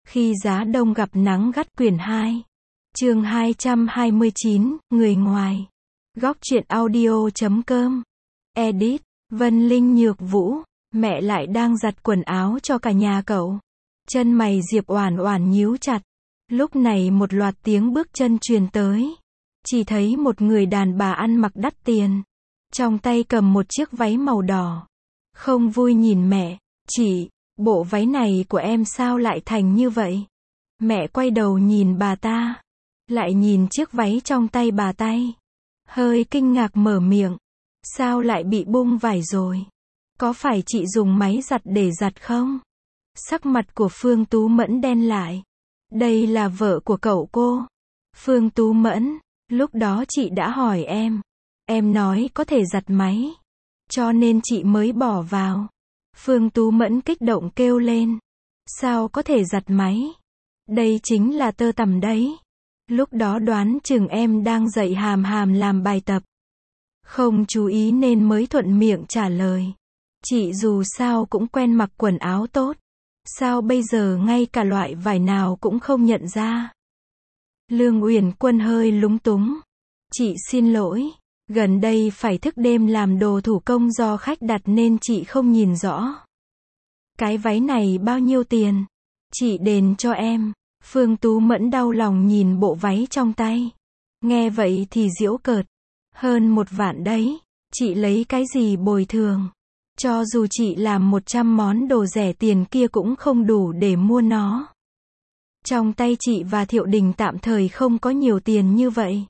Khi giá đông gặp nắng gắt quyển 2. Chương 229, người ngoài. Góc truyện audio.com. Edit, Vân Linh Nhược Vũ. Mẹ lại đang giặt quần áo cho cả nhà cậu. Chân mày Diệp Oản Oản nhíu chặt. Lúc này một loạt tiếng bước chân truyền tới. Chỉ thấy một người đàn bà ăn mặc đắt tiền. Trong tay cầm một chiếc váy màu đỏ. Không vui nhìn mẹ. Chị, bộ váy này của em sao lại thành như vậy? Mẹ quay đầu nhìn bà ta. Lại nhìn chiếc váy trong tay bà tay. Hơi kinh ngạc mở miệng. Sao lại bị bung vải rồi? Có phải chị dùng máy giặt để giặt không? Sắc mặt của Phương Tú Mẫn đen lại. Đây là vợ của cậu cô. Phương Tú Mẫn, lúc đó chị đã hỏi em. Em nói có thể giặt máy. Cho nên chị mới bỏ vào. Phương Tú Mẫn kích động kêu lên. Sao có thể giặt máy? Đây chính là tơ tằm đấy. Lúc đó đoán chừng em đang dạy Hàm Hàm làm bài tập. Không chú ý nên mới thuận miệng trả lời. Chị dù sao cũng quen mặc quần áo tốt. Sao bây giờ ngay cả loại vải nào cũng không nhận ra? Lương Uyển Quân hơi lúng túng. Chị xin lỗi. Gần đây phải thức đêm làm đồ thủ công do khách đặt nên chị không nhìn rõ. Cái váy này bao nhiêu tiền? Chị đền cho em. Phương Tú Mẫn đau lòng nhìn bộ váy trong tay. Nghe vậy thì giễu cợt. Hơn 1 vạn đấy. Chị lấy cái gì bồi thường? Cho dù chị làm 100 món đồ rẻ tiền kia cũng không đủ để mua nó. Trong tay chị và Thiệu Đình tạm thời không có nhiều tiền như vậy.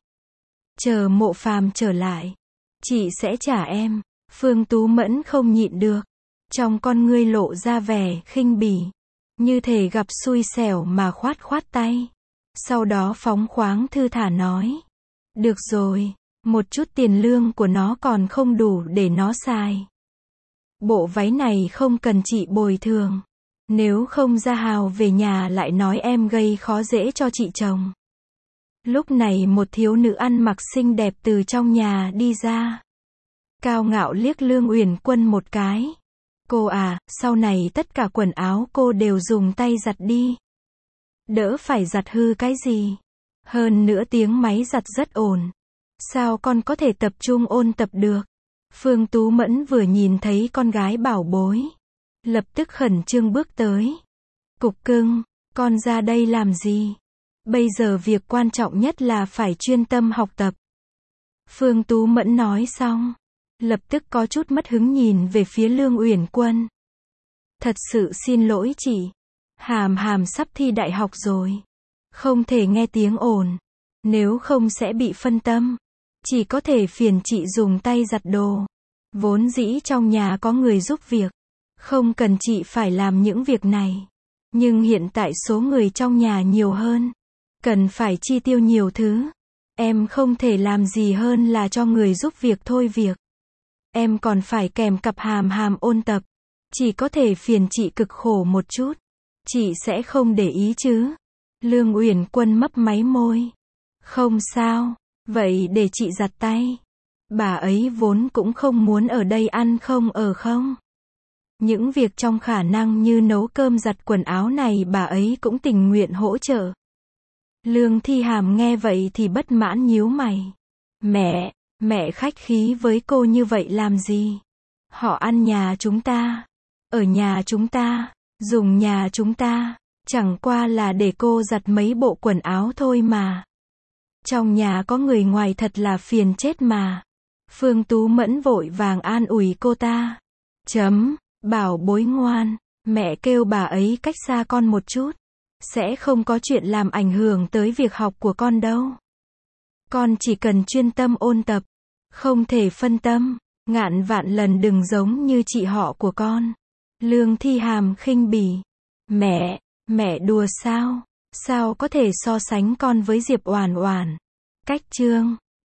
Chờ Mộ Phàm trở lại, chị sẽ trả em. Phương Tú Mẫn không nhịn được. Trong con ngươi lộ ra vẻ khinh bỉ. Như thể gặp xui xẻo mà khoát khoát tay. Sau đó phóng khoáng thư thả nói. Được rồi, một chút tiền lương của nó còn không đủ để nó xài. Bộ váy này không cần chị bồi thường. Nếu không Gia Hào về nhà lại nói em gây khó dễ cho chị chồng. Lúc này một thiếu nữ ăn mặc xinh đẹp từ trong nhà đi ra. Cao ngạo liếc Lương Uyển Quân một cái. Cô à, sau này tất cả quần áo cô đều dùng tay giặt đi. Đỡ phải giặt hư cái gì. Hơn nữa tiếng máy giặt rất ồn. Sao con có thể tập trung ôn tập được? Phương Tú Mẫn vừa nhìn thấy con gái bảo bối. Lập tức khẩn trương bước tới. Cục cưng, con ra đây làm gì? Bây giờ việc quan trọng nhất là phải chuyên tâm học tập. Phương Tú Mẫn nói xong. Lập tức có chút mất hứng nhìn về phía Lương Uyển Quân. Thật sự xin lỗi chị. Hàm Hàm sắp thi đại học rồi. Không thể nghe tiếng ồn. Nếu không sẽ bị phân tâm. Chỉ có thể phiền chị dùng tay giặt đồ. Vốn dĩ trong nhà có người giúp việc. Không cần chị phải làm những việc này. Nhưng hiện tại số người trong nhà nhiều hơn. Cần phải chi tiêu nhiều thứ. Em không thể làm gì hơn là cho người giúp việc thôi việc. Em còn phải kèm cặp Hàm Hàm ôn tập. Chỉ có thể phiền chị cực khổ một chút. Chị sẽ không để ý chứ? Lương Uyển Quân mấp máy môi. Không sao. Vậy để chị giặt tay. Bà ấy vốn cũng không muốn ở đây ăn không ở không. Những việc trong khả năng như nấu cơm giặt quần áo này bà ấy cũng tình nguyện hỗ trợ. Lương Thi Hàm nghe vậy thì bất mãn nhíu mày. Mẹ khách khí với cô như vậy làm gì? Họ ăn nhà chúng ta. Ở nhà chúng ta. Dùng nhà chúng ta. Chẳng qua là để cô giặt mấy bộ quần áo thôi mà. Trong nhà có người ngoài thật là phiền chết mà. Phương Tú Mẫn vội vàng an ủi cô ta. Bảo bối ngoan. Mẹ kêu bà ấy cách xa con một chút. Sẽ không có chuyện làm ảnh hưởng tới việc học của con đâu. Con chỉ cần chuyên tâm ôn tập. Không thể phân tâm. Ngàn vạn lần đừng giống như chị họ của con. Lương Thi Hàm khinh bỉ. Mẹ đùa sao? Sao có thể so sánh con với Diệp Oản Oản? Cách chương